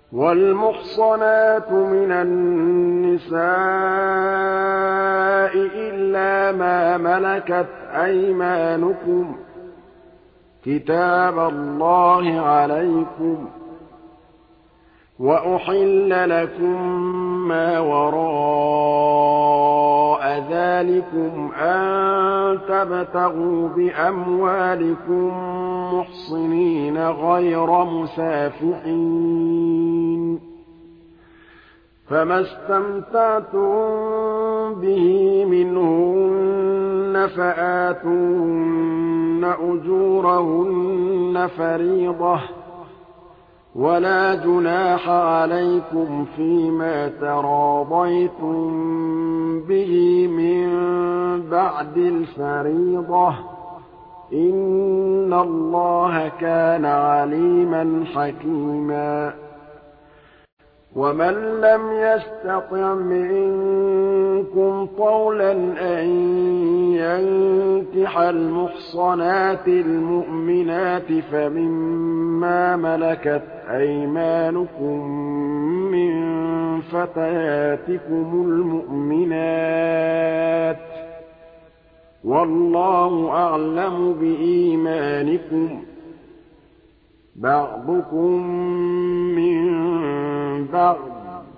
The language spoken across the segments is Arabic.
وَالْمُحْصَنَاتُ مِنَ النِّسَاءِ إِلَّا مَا مَلَكَتْ أَيْمَانُكُمْ ۖ كِتَابَ اللَّهِ عَلَيْكُمْ ۚ وَأُحِلَّ لَكُم مَّا وَرَاءَ ذَٰلِكُمْ أَن تَبْتَغُوا بِأَمْوَالِكُم مُّحْصِنِينَ غَيْرَ مُسَافِحِينَ ۚ فَمَا اسْتَمْتَعْتُم بِهِ مِنْهُنَّ فَآتُوهُنَّ أُجُورَهُنَّ فَرِيضَةً ۚ وَلَا جُنَاحَ عَلَيْكُمْ فِيمَا تَرَاضَيْتُم بِهِ مِن بَعْدِ الْفَرِيضَةِ ۚ إِنَّ اللَّهَ كَانَ عَلِيمًا حَكِيمًا. وَمَن لَّمْ يَسْتَطِعْ مِنكُمْ طَوْلًا أَن يَنكِحَ الْمُحْصَنَاتِ الْمُؤْمِنَاتِ فَمِمَّا مَلَكَتْ أَيْمَانُكُم مِّن فَتَيَاتِكُمُ الْمُؤْمِنَاتِ ۚ وَاللَّهُ أَعْلَمُ بِإِيمَانِكُم ۚ بَعْضُكُم مِّن بَعْضٍ ۚ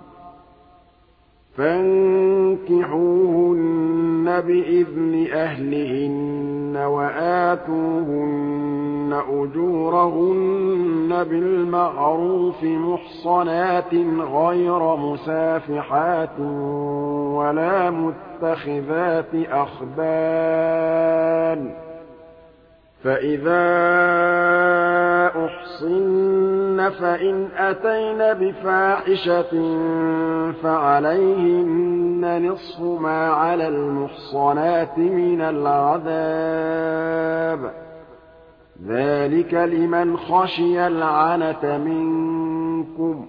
فَانكِحُوهُنَّ بِإِذْنِ أَهْلِهِنَّ وَآتُوهُنَّ أُجُورَهُنَّ بِالْمَعْرُوفِ مُحْصَنَاتٍ غَيْرَ مُسَافِحَاتٍ وَلَا مُتَّخِذَاتِ أَخْدَانٍ ۚ فَإِذَا أُحْصِنَّ فَإِنْ أَتَيْنَ بِفَاحِشَةٍ فَعَلَيْهِنَّ نِصْفُ مَا عَلَى الْمُحْصَنَاتِ مِنَ الْعَذَابِ ۚ ذَٰلِكَ لِمَنْ خَشِيَ الْعَنَتَ مِنكُمْ ۚ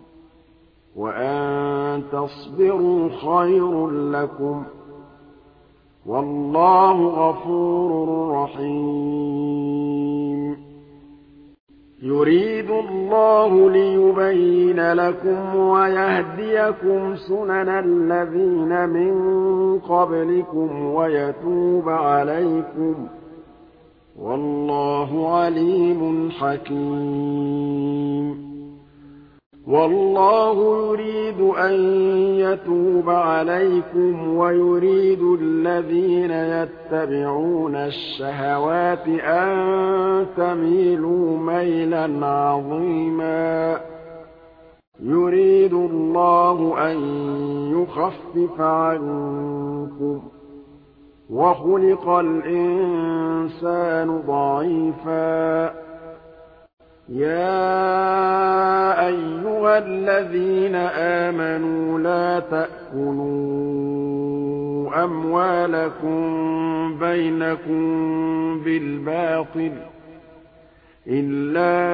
وَأَن تَصْبِرُوا خَيْرٌ لَّكُمْ ۗ وَاللَّهُ غَفُورٌ رَّحِيمٌ. يُرِيدُ اللَّهُ لِيُبَيِّنَ لَكُمْ وَيَهْدِيَكُمْ سُنَنَ الَّذِينَ مِن قَبْلِكُمْ وَيَتُوبَ عَلَيْكُمْ ۗ وَاللَّهُ عَلِيمٌ حَكِيمٌ. وَاللَّهُ يُرِيدُ أَن يَتُوبَ عَلَيْكُمْ وَيُرِيدُ الَّذِينَ يَتَّبِعُونَ الشَّهَوَاتِ أَن تَمِيلُوا مَيْلًا عَظِيمًا. يُرِيدُ اللَّهُ أَن يُخَفِّفَ عَنكُمْ ۚ وَخُلِقَ الْإِنسَانُ ضَعِيفًا. يَا أَيُّهَا الَّذِينَ آمَنُوا لَا تَأْكُلُوا أَمْوَالَكُم بَيْنَكُم بِالْبَاطِلِ إِلَّا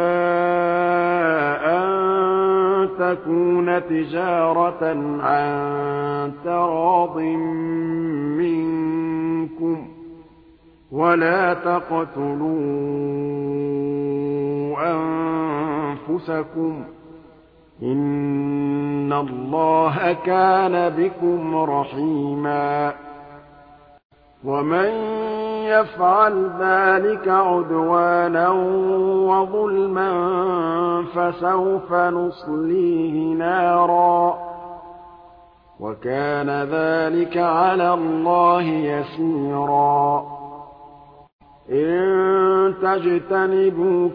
أَن تَكُونَ تِجَارَةً عَن تَرَاضٍ مِّنكُمْ ۚ وَلَا تَقْتُلُوا أَنفُسَكُمْ ۚ إِنَّ اللَّهَ كَانَ بِكُمْ رَحِيمًا. وَمَن يَفْعَلْ ذَٰلِكَ عُدْوَانًا وَظُلْمًا فَسَوْفَ نُصْلِيهِ نَارًا ۚ وَكَانَ ذَٰلِكَ عَلَى اللَّهِ يَسِيرًا. إِن تَجْتَنِبُوا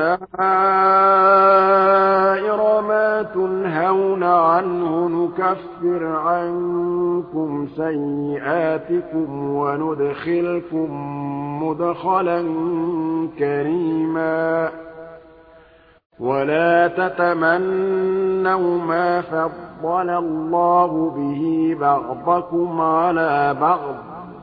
كَبَائِرَ مَا تُنْهَوْنَ عَنْهُ نُكَفِّرْ عَنكُمْ سَيِّئَاتِكُمْ وَنُدْخِلْكُم مُّدْخَلًا كَرِيمًا. وَلَا تَتَمَنَّوْا مَا فَضَّلَ اللَّهُ بِهِ بَعْضَكُمْ عَلَىٰ بَعْضٍ ۚ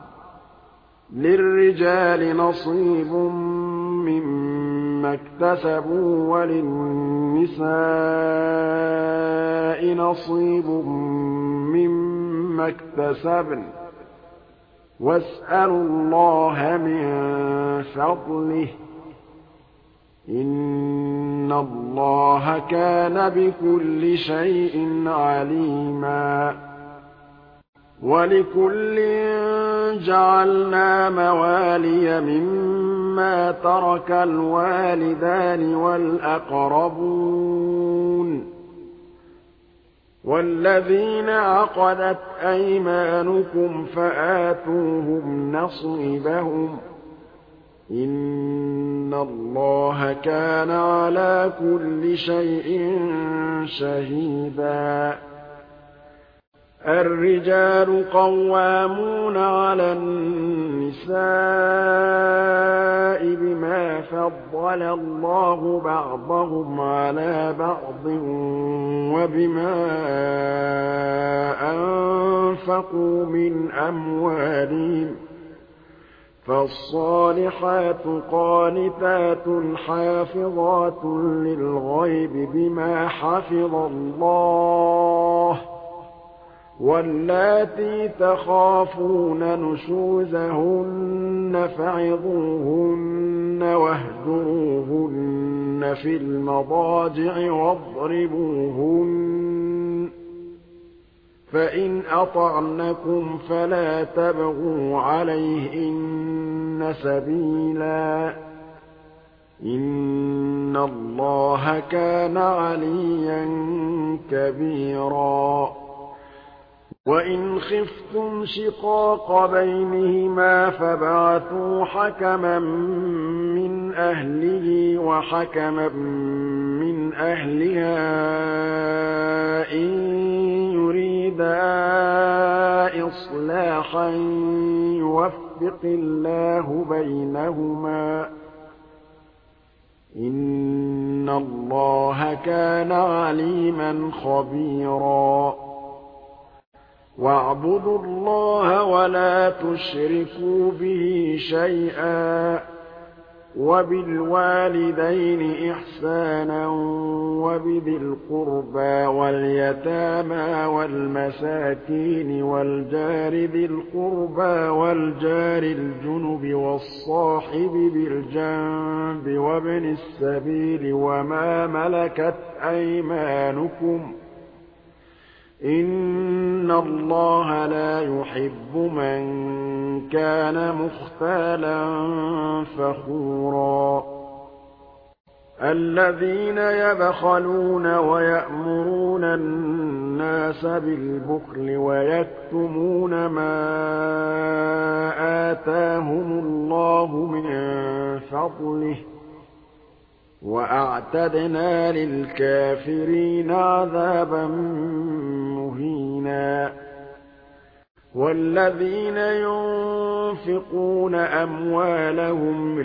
لِّلرِّجَالِ نَصِيبٌ مِّمَّا اكْتَسَبُوا وَلِلنِّسَاءِ نَصِيبٌ مِّمَّا اكْتَسَبْنَ ۚ وَاسْأَلُوا اللَّهَ مِن فَضْلِهِ ۗ إِنَّ اللَّهَ كَانَ بِكُلِّ شَيْءٍ عَلِيمًا وَلِكُلٍّ جَعَلْنَا مَوَالِيَ مِمَّا تَرَكَ الْوَالِدَانِ وَالْأَقْرَبُونَ وَالَّذِينَ عَقَدَتْ أَيْمَانُكُمْ فَآتُوهُمْ نَصِيبَهُمْ ۚ إِنَّ اللَّهَ كَانَ عَلَىٰ كُلِّ شَيْءٍ شَهِيدًا الرِّجَالُ قَوَّامُونَ عَلَى النِّسَاءِ بِمَا فَضَّلَ اللَّهُ بَعْضَهُمْ عَلَىٰ بَعْضٍ وَبِمَا أَنفَقُوا مِنْ أَمْوَالِهِمْ ۚ فَالصَّالِحَاتُ قَانِتَاتٌ حَافِظَاتٌ لِّلْغَيْبِ بِمَا حَفِظَ اللَّهُ ۚ وَاللَّاتِي تَخَافُونَ نُشُوزَهُنَّ فَعِظُوهُنَّ وَاهْجُرُوهُنَّ فِي الْمَضَاجِعِ وَاضْرِبُوهُنَّ ۖ فَإِنْ أَطَعْنَكُمْ فَلَا تَبْغُوا عَلَيْهِنَّ سَبِيلًا ۗ إِنَّ اللَّهَ كَانَ عَلِيًّا كَبِيرًا وَإِنْ خِفْتُمْ شِقَاقَ بَيْنِهِمَا فَابْعَثُوا حَكَمًا مِّنْ أَهْلِهِ وَحَكَمًا مِّنْ أَهْلِهَا إِن يُرِيدَا إِصْلَاحًا يُوَفِّقِ اللَّهُ بَيْنَهُمَا ۗ إِنَّ اللَّهَ كَانَ عَلِيمًا خَبِيرًا وَاعْبُدُوا اللَّهَ وَلَا تُشْرِكُوا بِهِ شَيْئًا ۖ وَبِالْوَالِدَيْنِ إِحْسَانًا وَبِذِي الْقُرْبَىٰ وَالْيَتَامَىٰ وَالْمَسَاكِينِ وَالْجَارِ ذِي الْقُرْبَىٰ وَالْجَارِ الْجُنُبِ وَالصَّاحِبِ بِالْجَنبِ وَابْنِ السَّبِيلِ وَمَا مَلَكَتْ أَيْمَانُكُمْ ۗ إِنَّ اللَّهَ لَا يُحِبُّ مَن كَانَ مُخْتَالًا فَخُورًا الَّذِينَ يَبْخَلُونَ وَيَأْمُرُونَ النَّاسَ بِالْبُخْلِ وَيَكْتُمُونَ مَا آتَاهُمُ اللَّهُ مِن فَضْلِهِ ۗ وَأَعْتَدْنَا لِلْكَافِرِينَ عَذَابًا مُّهِينًا وَالَّذِينَ يُنفِقُونَ أَمْوَالَهُمْ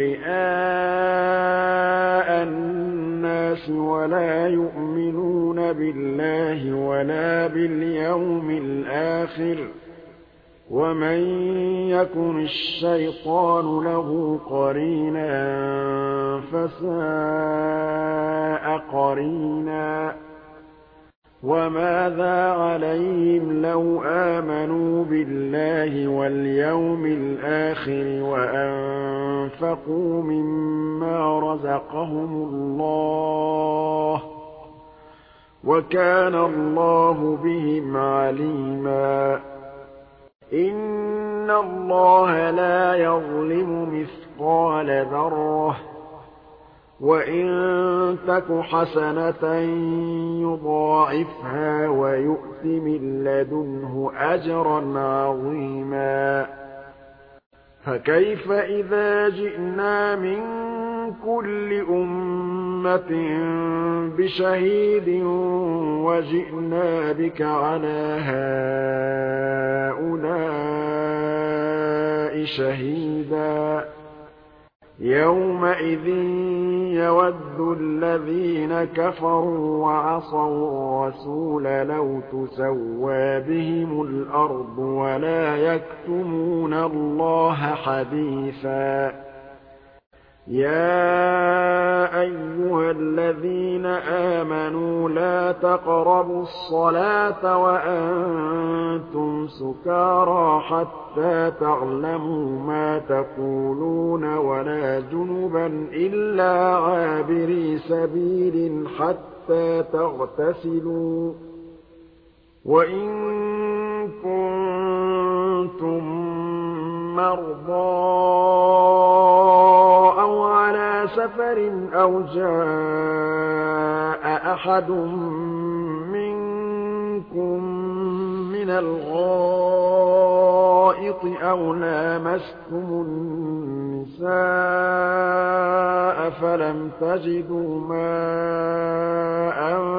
رِئَاءَ النَّاسِ وَلَا يُؤْمِنُونَ بِاللَّهِ وَلَا بِالْيَوْمِ الْآخِرِ ۗ وَمَن يَكُنِ الشَّيْطَانُ لَهُ قَرِينًا فَسَاءَ قَرِينًا وَمَاذَا عَلَيْهِمْ لَوْ آمَنُوا بِاللَّهِ وَالْيَوْمِ الْآخِرِ وَأَنفَقُوا مِمَّا رَزَقَهُمُ اللَّهُ ۚ وَكَانَ اللَّهُ بِهِمْ عَلِيمًا إِنَّ اللَّهَ لَا يَظْلِمُ مِثْقَالَ ذَرَّةٍ ۖ وَإِن تَكُ حَسَنَةً يُضَاعِفْهَا وَيُؤْتِ مِن لَّدُنْهُ أَجْرًا عَظِيمًا فَكَيْفَ إِذَا جِئْنَا مِن كُلِّ أُمَّةٍ بِشَهِيدٍ وَجِئْنَا بِكَ عَلَىٰ هَٰؤُلَاءِ شَهِيدًا يَوْمَئِذٍ يَوَدُّ الَّذِينَ كَفَرُوا وَعَصَوُا الرَّسُولَ لَوْ تُسَوَّىٰ بِهِمُ الْأَرْضُ وَلَا يَكْتُمُونَ اللَّهَ حَدِيثًا يَا أَيُّهَا الَّذِينَ آمَنُوا لَا تَقْرَبُوا الصَّلَاةَ وَأَنتُمْ سُكَارَىٰ حَتَّىٰ تَعْلَمُوا مَا تَقُولُونَ وَلَا جُنُبًا إِلَّا عَابِرِي سَبِيلٍ حَتَّىٰ تَغْتَسِلُوا ۚ وَإِن كُنتُم مَّرْضَىٰ أَوْ عَلَىٰ سَفَرٍ أَوْ جَاءَ أَحَدٌ مِّنكُم مِّنَ الْغَائِطِ أَوْ لَامَسْتُمُ النِّسَاءَ فَلَمْ تَجِدُوا مَاءً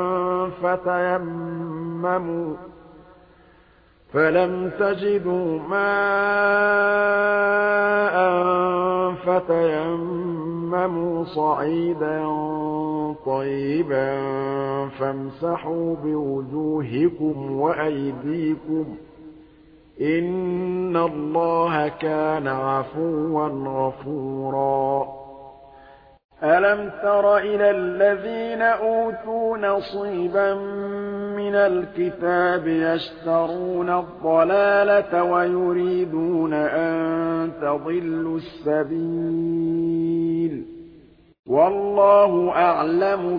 فَتَيَمَّمُوا صَعِيدًا طَيِّبًا فَامْسَحُوا بِوُجُوهِكُمْ وَأَيْدِيكُمْ ۗ إِنَّ اللَّهَ كَانَ عَفُوًّا غَفُورًا. أَلَمْ تَرَ إِلَى الَّذِينَ أُوتُوا نَصِيبًا مِّنَ الْكِتَابِ يَشْتَرُونَ الضَّلَالَةَ وَيُرِيدُونَ أَن تَضِلُّوا السَّبِيلَ ۗ وَاللَّهُ أَعْلَمُ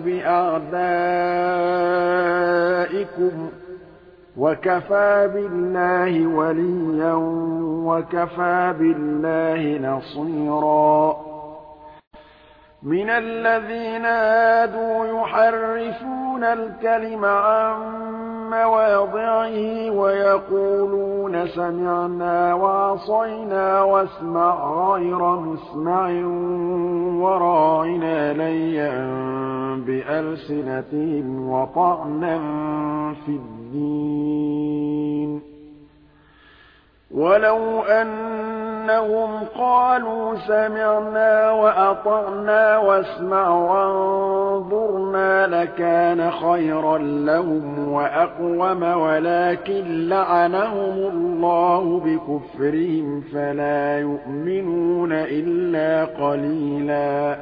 بِأَعْدَائِكُمْ ۚ وَكَفَىٰ بِاللَّهِ وَلِيًّا وَكَفَىٰ بِاللَّهِ نَصِيرًا. مِنَ الَّذِينَ هَادُوا يُحَرِّفُونَ الْكَلِمَ عَن مَّوَاضِعِهِ وَيَقُولُونَ سَمِعْنَا وَعَصَيْنَا وَاسْمَعْ غَيْرَ مُسْمَعٍ وَرَاعِنَا لَيًّا بِأَلْسِنَتِهِمْ وَطَعْنًا فِي الدِّينِ ۚ وَلَوْ أَنَّهُمْ قَالُوا سَمِعْنَا وَأَطَعْنَا وَاسْمَعْ وَانظُرْنَا لَكَانَ خَيْرًا لَّهُمْ وَأَقْوَمَ وَلَٰكِن لَّعَنَهُمُ اللَّهُ بِكُفْرِهِمْ فَلَا يُؤْمِنُونَ إِلَّا قَلِيلًا.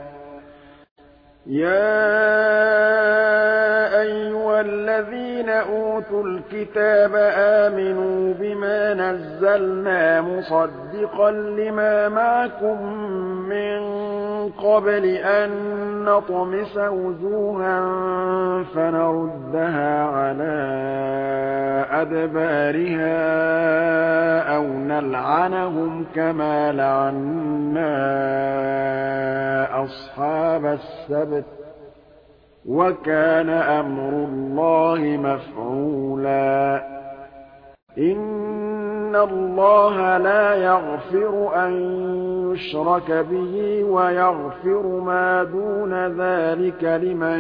يَا أَيُّهَا الَّذِينَ أُوتُوا الْكِتَابَ آمِنُوا بِمَا نَزَّلْنَا مُصَدِّقًا لِّمَا مَعَكُم مِّن قَبْلِ أَن نَّطْمِسَ وُجُوهًا فَنَرُدَّهَا عَلَىٰ أَدْبَارِهَا أَوْ نَلْعَنَهُمْ كَمَا لَعَنَّا أَصْحَابَ السَّبْتِ ۚ وَكَانَ أَمْرُ اللَّهِ مَفْعُولًا. إِنَّ اللَّهَ لَا يَغْفِرُ أَن يُشْرَكَ بِهِ وَيَغْفِرُ مَا دُونَ ذَٰلِكَ لِمَن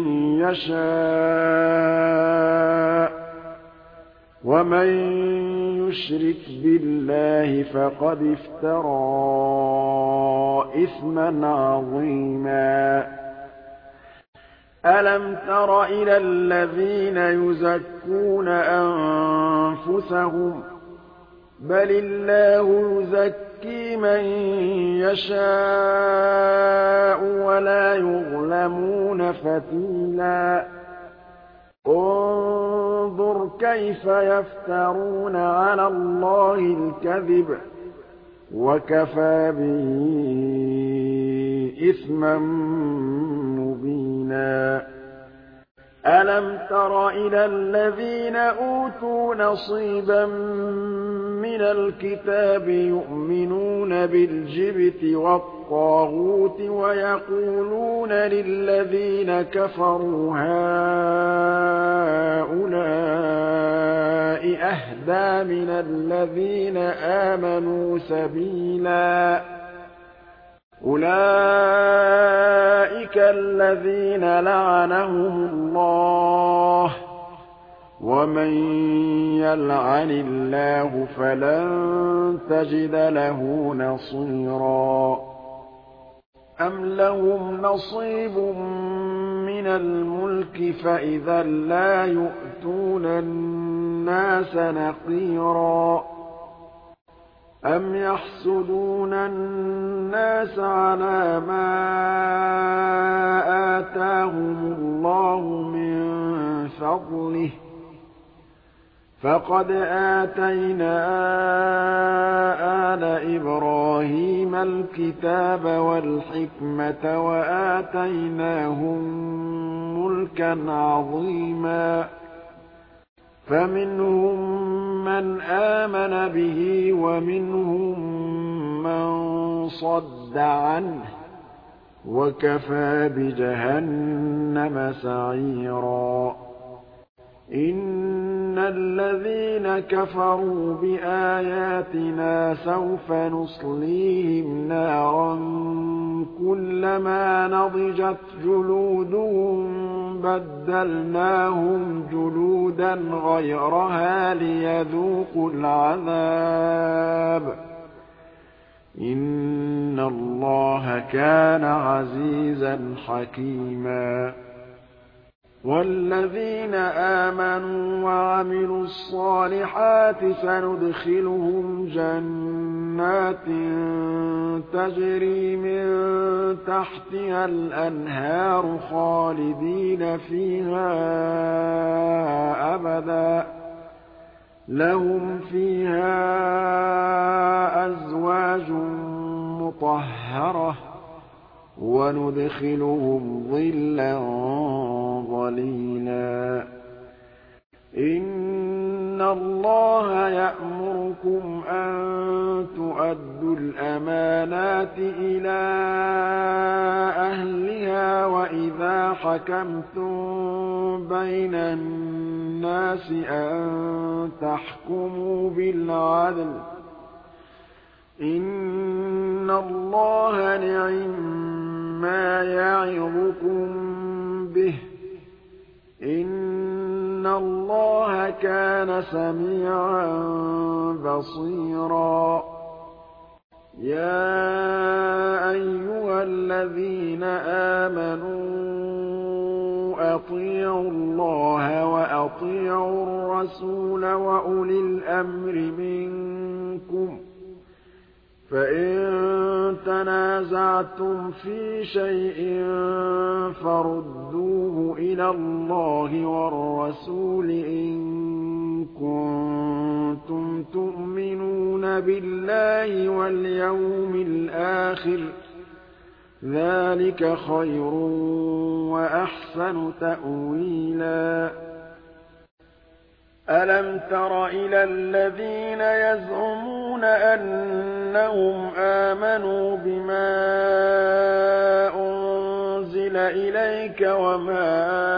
يَشَاءُ ۚ وَمَن يُشْرِكْ بِاللَّهِ فَقَدِ افْتَرَىٰ إِثْمًا عَظِيمًا. أَلَمْ تَرَ إِلَى الَّذِينَ يُزَكُّونَ أَنفُسَهُم ۚ بَلِ اللَّهُ يُزَكِّي مَن يَشَاءُ وَلَا يُظْلَمُونَ فَتِيلًا. انظُرْ كَيْفَ يَفْتَرُونَ عَلَى اللَّهِ الْكَذِبَ ۖ وَكَفَىٰ بِهِ إِثْمًا مُّبِينًا. أَلَمْ تَرَ إِلَى الَّذِينَ أُوتُوا نَصِيبًا مِّنَ الْكِتَابِ يُؤْمِنُونَ بِالْجِبْتِ وَالطَّاغُوتِ وَيَقُولُونَ لِلَّذِينَ كَفَرُوا هَٰؤُلَاءِ أَهْدَىٰ مِنَ الَّذِينَ آمَنُوا سَبِيلًا. أُولَٰئِكَ الَّذِينَ لَعَنَهُمُ اللَّهُ ۖ وَمَن يَلْعَنِ اللَّهُ فَلَن تَجِدَ لَهُ نَصِيرًا. أَمْ لَهُمْ نَصِيبٌ مِّنَ الْمُلْكِ فَإِذًا لَّا يُؤْتُونَ النَّاسَ نَقِيرًا. أَمْ يَحْسُدُونَ النَّاسَ عَلَىٰ مَا آتَاهُمُ اللَّهُ مِن فَضْلِهِ ۖ فَقَدْ آتَيْنَا آلَ إِبْرَاهِيمَ الْكِتَابَ وَالْحِكْمَةَ وَآتَيْنَاهُم مُّلْكًا عَظِيمًا فَمِنْهُم مَّنْ آمَنَ بِهِ وَمِنْهُم مَّن صَدَّ عَنْهُ ۚ وَكَفَىٰ بِجَهَنَّمَ سَعِيرًا إِنَّ الَّذِينَ كَفَرُوا بِآيَاتِنَا سَوْفَ نُصْلِيهِمْ نَارًا كُلَّمَا نَضِجَتْ جُلُودُهُم بَدَّلْنَاهُمْ جُلُودًا غَيْرَهَا لِيَذُوقُوا الْعَذَابَ ۗ إِنَّ اللَّهَ كَانَ عَزِيزًا حَكِيمًا وَالَّذِينَ آمَنُوا وَعَمِلُوا الصَّالِحَاتِ سَنُدْخِلُهُمْ جَنَّاتٍ تَجْرِي مِن تَحْتِهَا الْأَنْهَارُ خَالِدِينَ فِيهَا أَبَدًا ۖ لَّهُمْ فِيهَا أَزْوَاجٌ مُّطَهَّرَةٌ ۖ وَنُدْخِلُهُمْ ظِلًّا ظَلِيلًا إِنَّ اللَّهَ يَأْمُرُكُمْ أَن تُؤَدُّوا الْأَمَانَاتِ إِلَىٰ أَهْلِهَا وَإِذَا حَكَمْتُم بَيْنَ النَّاسِ أَن تَحْكُمُوا بِالْعَدْلِ ۚ إِنَّ اللَّهَ نِعِمَّا يَعِظُكُم بِهِ ۗ إِنَّ اللَّهَ كَانَ سَمِيعًا بَصِيرًا يَا أَيُّهَا الَّذِينَ آمَنُوا أَطِيعُوا اللَّهَ وَأَطِيعُوا الرَّسُولَ وَأُولِي الْأَمْرِ مِنكُمْ ۖ فَإِن تَنَازَعْتُمْ فِي شَيْءٍ فَرُدُّوهُ إِلَى اللَّهِ وَالرَّسُولِ إِن كُنتُمْ تُؤْمِنُونَ بِاللَّهِ وَالْيَوْمِ الْآخِرِ ۚ ذَٰلِكَ خَيْرٌ وَأَحْسَنُ تَأْوِيلًا أَلَمْ تَرَ إِلَى الَّذِينَ يَزْعُمُونَ أَنَّهُمْ آمَنُوا بِمَا أُنزِلَ إِلَيْكَ وَمَا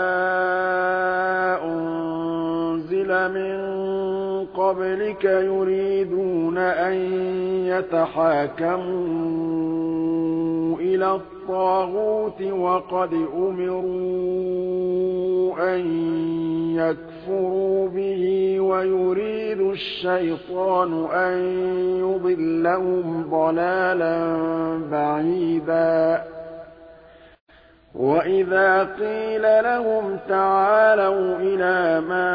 أُنزِلَ مِن قَبْلِكَ يُرِيدُونَ أَن يَتَحَاكَمُوا إِلَى الطَّاغُوتِ وَقَدْ أُمِرُوا أَن يَكْفُرُوا بِهِ وَيُرِيدُ الشَّيْطَانُ أَن يُضِلَّهُمْ ضَلَالًا بَعِيدًا وَإِذَا قِيلَ لَهُمْ تَعَالَوْا إِلَىٰ مَا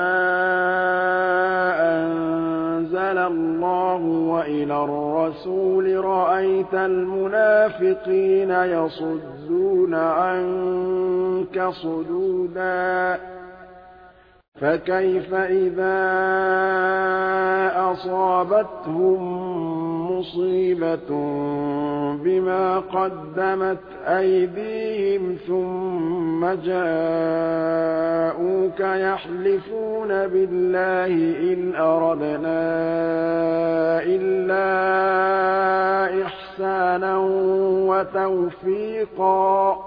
أَنزَلَ اللَّهُ وَإِلَى الرَّسُولِ رَأَيْتَ الْمُنَافِقِينَ يَصُدُّونَ عَنكَ صُدُودًا فَكَيْفَ إِذَا أَصَابَتْهُم مُّصِيبَةٌ بِمَا قَدَّمَتْ أَيْدِيهِمْ ثُمَّ جَاءُوكَ يَحْلِفُونَ بِاللَّهِ إِنْ أَرَدْنَا إِلَّا إِحْسَانًا وَتَوْفِيقًا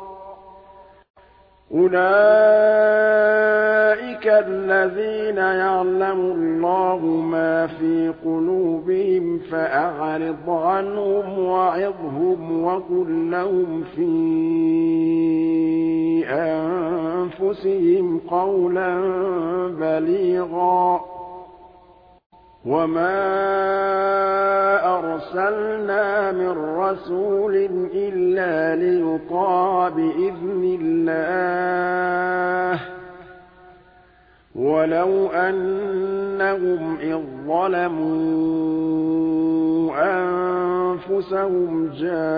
أُولَٰئِكَ الَّذِينَ يَعْلَمُ اللَّهُ مَا فِي قُلُوبِهِمْ فَأَعْرِضْ عَنْهُمْ وَعِظْهُمْ وَقُل لَّهُمْ فِي أَنفُسِهِمْ قَوْلًا بَلِيغًا وَمَا أَرْسَلْنَا مِن رَّسُولٍ إِلَّا لِيُطَاعَ بِإِذْنِ اللَّهِ ۚ وَلَوْ أَنَّهُمْ إِذ ظَّلَمُوا أنفسهم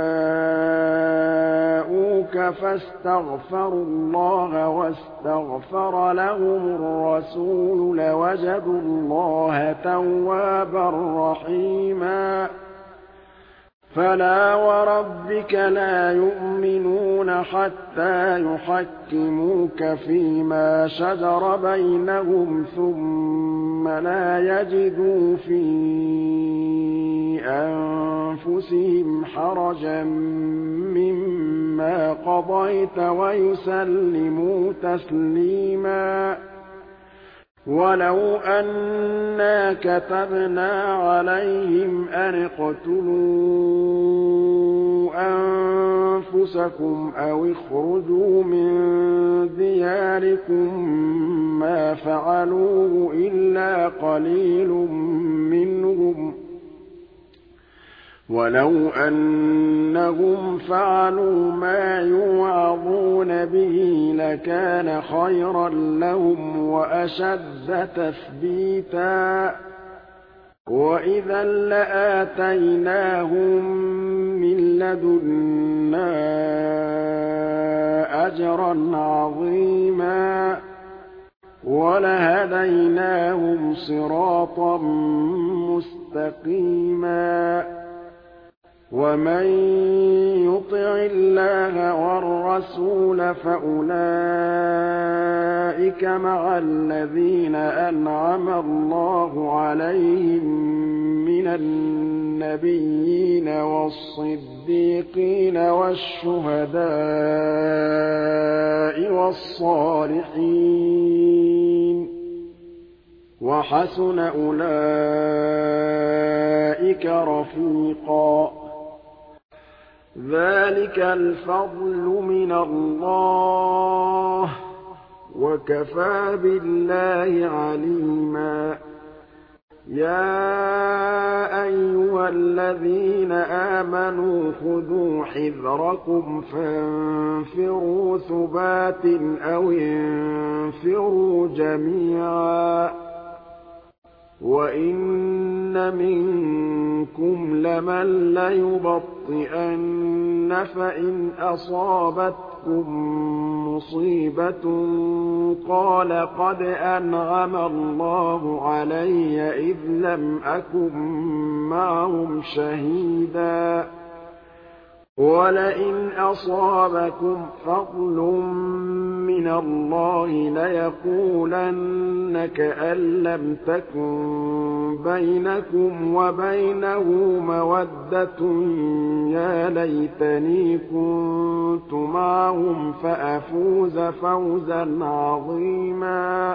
جاءوك فاستغفروا الله واستغفر لهم الرسول لوجدوا الله توابا رحيما فلا وربك لا يؤمنون حتى يحكموك فيما شجر بينهم ثم لا يجدوا في أنفسهم حرجا مما قضيت ويسلموا تسليما ولو أنا كتبنا عليهم أن اقتلوا أنفسكم أو اخرجوا من دياركم ما فعلوه إلا قليل منهم ولو أنهم فعلوا ما يوعظون به لكان خيرا لهم وأشد تثبيتا وإذا لآتيناهم من لدنا أجرا عظيما ولهديناهم صراطا مستقيما ومن يطع الله والرسول فأولئك مع الذين أنعم الله عليهم من النبيين والصديقين والشهداء والصالحين وحسن أولئك رفيقا ذلك الفضل من الله وكفى بالله عليما يا أيها الذين آمنوا خذوا حذركم فانفروا ثبات أو انفروا جميعا وإن منكم لمن ليبطئن فإن أصابتكم مصيبة قال قد أنعم الله علي إذ لم أكن معهم شهيدا ولئن أصابكم فضل من الله ليقولن كأن لم تكن بينكم وبينه مودة يا ليتني كنت معهم فأفوز فوزا عظيما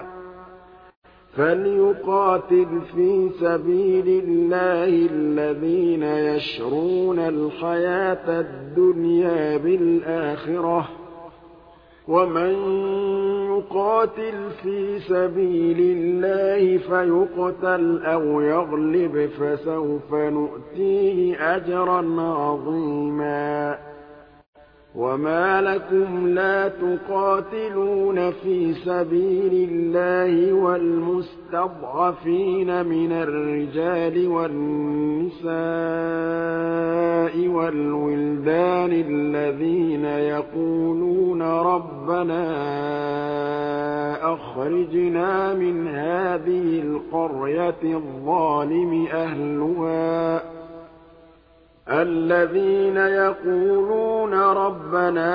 فليقاتل في سبيل الله الذين يشرون الحياة الدنيا بالآخرة ومن يقاتل في سبيل الله فيقتل أو يغلب فسوف نؤتيه أجرا عظيما وما لكم لا تقاتلون في سبيل الله والمستضعفين من الرجال والنساء والولدان الذين يقولون ربنا أخرجنا من هذه القرية الظالم أهلها الذين يقولون ربنا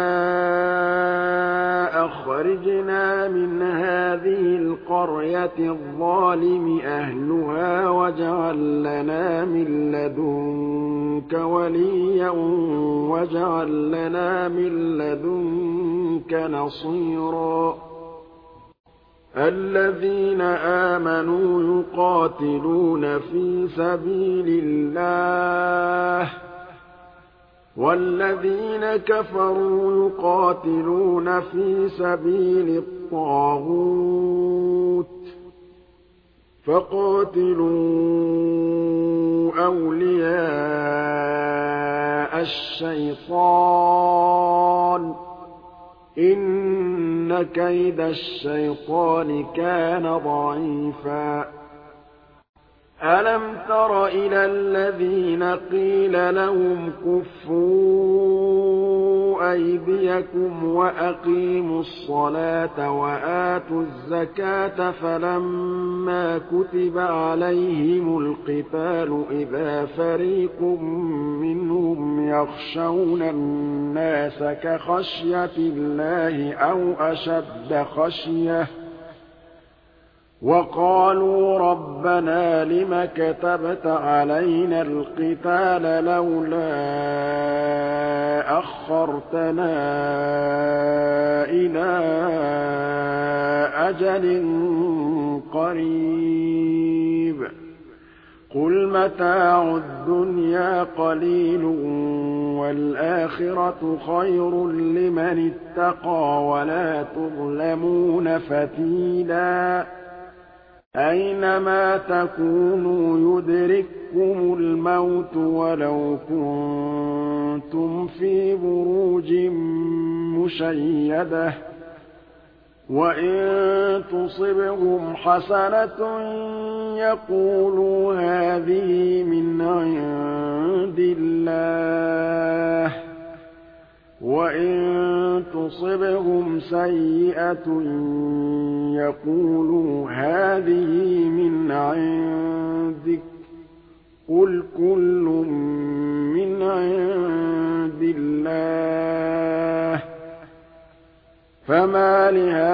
أخرجنا من هذه القرية الظالم أهلها واجعل لنا من لدنك وليا واجعل لنا من لدنك نصيرا الذين آمنوا يقاتلون في سبيل الله والذين كفروا يقاتلون في سبيل الطاغوت فقاتلوا أولياء الشيطان إن كيد الشيطان كان ضعيفا أَلَمْ تَرَ إِلَى الَّذِينَ قِيلَ لَهُمْ كُفُّوا أَيْدِيَكُمْ وَأَقِيمُوا الصَّلَاةَ وَآتُوا الزَّكَاةَ فَلَمَّا كُتِبَ عَلَيْهِمُ الْقِتَالُ إِذَا فَرِيقٌ مِّنْهُمْ يَخْشَوْنَ النَّاسَ كَخَشْيَةِ اللَّهِ أَوْ أَشَدَّ خَشْيَةً وَقَالُوا رَبَّنَا لِمَ كَتَبْتَ عَلَيْنَا الْقِتَالَ لَوْلَا أَخَّرْتَنَا إِلَىٰ أَجَلٍ قَرِيبٍ قُلْ مَتَاعُ الدُّنْيَا قَلِيلٌ وَالْآخِرَةُ خَيْرٌ لِّمَنِ اتَّقَىٰ وَلَا تُظْلَمُونَ فَتِيلًا أَيْنَمَا تَكُونُوا يُدْرِككُّمُ الْمَوْتُ وَلَوْ كُنتُمْ فِي بُرُوجٍ مُّشَيَّدَةٍ وَإِن تُصِبْهُمْ حَسَنَةٌ يَقُولُوا هَٰذِهِ مِنْ عِندِ اللَّهِ وَإِن تُصِبْهُمْ سَيِّئَةٌ يَقُولُوا هَٰذِهِ مِنْ عِندِكَ قُلْ كُلٌّ مِّنْ عِندِ اللَّهِ فَمَالِ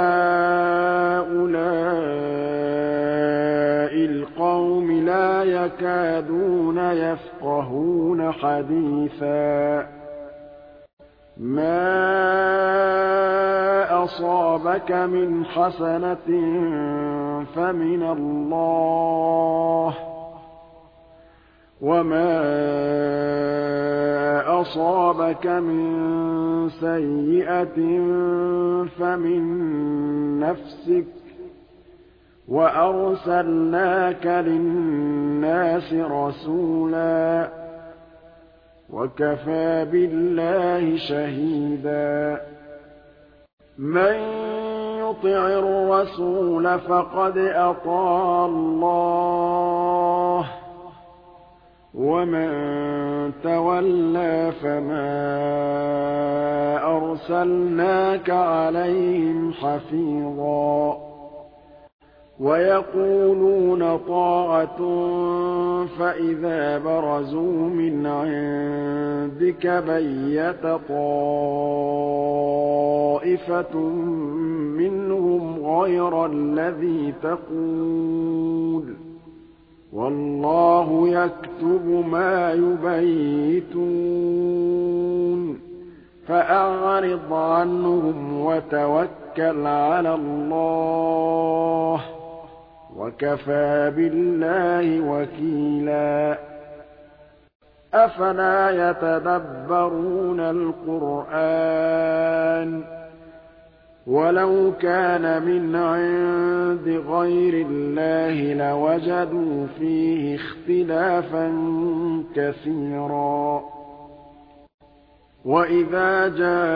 هَٰؤُلَاءِ الْقَوْمِ لَا يَكَادُونَ يَفْقَهُونَ حَدِيثًا مَا أَصَابَكَ مِنْ حَسَنَةٍ فَمِنَ اللَّهِ وَمَا أَصَابَكَ مِن سَيِّئَةٍ فَمِن نَّفْسِكَ وَأَرْسَلْنَاكَ لِلنَّاسِ رَسُولًا وَكَفَىٰ بِاللَّهِ شَهِيدًا مَّن يُطِعِ الرَّسُولَ فَقَدْ أَطَاعَ اللَّهَ وَمَن تَوَلَّىٰ فَمَا أَرْسَلْنَاكَ عَلَيْهِمْ حَفِيظًا وَيَقُولُونَ طَاعَةٌ فَإِذَا بَرَزُوا مِنْ عِندِكَ بَيَّتَ طَائِفَةٌ مِّنْهُمْ غَيْرَ الَّذِي تَقُولُ وَاللَّهُ يَكْتُبُ مَا يُبَيِّتُونَ فَأَعْرِضْ عَنْهُمْ وَتَوَكَّلْ عَلَى اللَّهِ وَكَفَىٰ بِاللَّهِ وَكِيلًا أَفَلَا يَتَدَبَّرُونَ الْقُرْآنَ وَلَوْ كَانَ مِنْ عِندِ غَيْرِ اللَّهِ لَوَجَدُوا فِيهِ اخْتِلَافًا كَثِيرًا وَإِذَا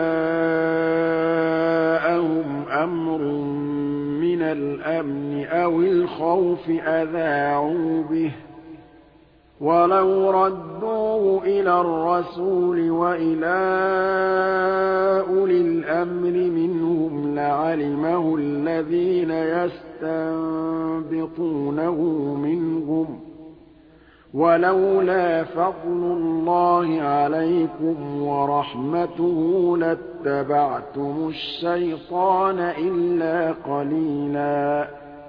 جَاءَهُمْ أَمْرٌ مِّنَ الْأَمْنِ أَوِ الْخَوْفِ أَذَاعُوا بِهِ وَلَوْ رَدُّوهُ إِلَى الرَّسُولِ وَإِلَىٰ أُولِي الْأَمْرِ مِنْهُمْ لَعَلِمَهُ الَّذِينَ يَسْتَنبِطُونَهُ مِنْهُمْ ۗ وَلَوْلَا فَضْلُ اللَّهِ عَلَيْكُمْ وَرَحْمَتُهُ لَاتَّبَعْتُمُ الشَّيْطَانَ إِلَّا قَلِيلًا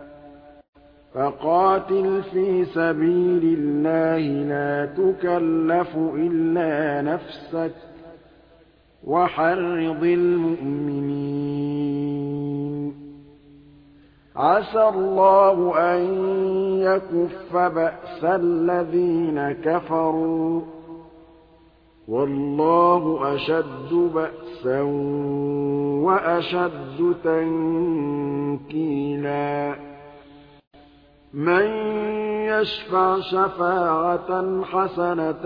فَقَاتِلْ فِي سَبِيلِ اللَّهِ لَا تُكَلَّفُ إِلَّا نَفْسَكَ وَحَرِّضِ الْمُؤْمِنِينَ عَسَى اللَّهُ أَن يَكُفَّ بَأْسَ الَّذِينَ كَفَرُوا وَاللَّهُ أَشَدُّ بَأْسًا وَأَشَدُّ تَنكِيلًا مَّن يَشْفَعْ شَفَاعَةً حَسَنَةً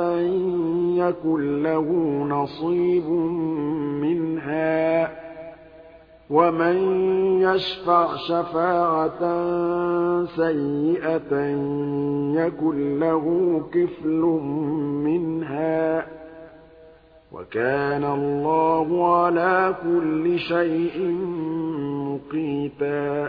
يَكُن لَّهُ نَصِيبٌ مِّنْهَا وَمَن يَشْفَعْ شَفَاعَةً سَيِّئَةً يَكُن لَّهُ كِفْلٌ مِّنْهَا ۗ وَكَانَ اللَّهُ عَلَىٰ كُلِّ شَيْءٍ مُّقِيتًا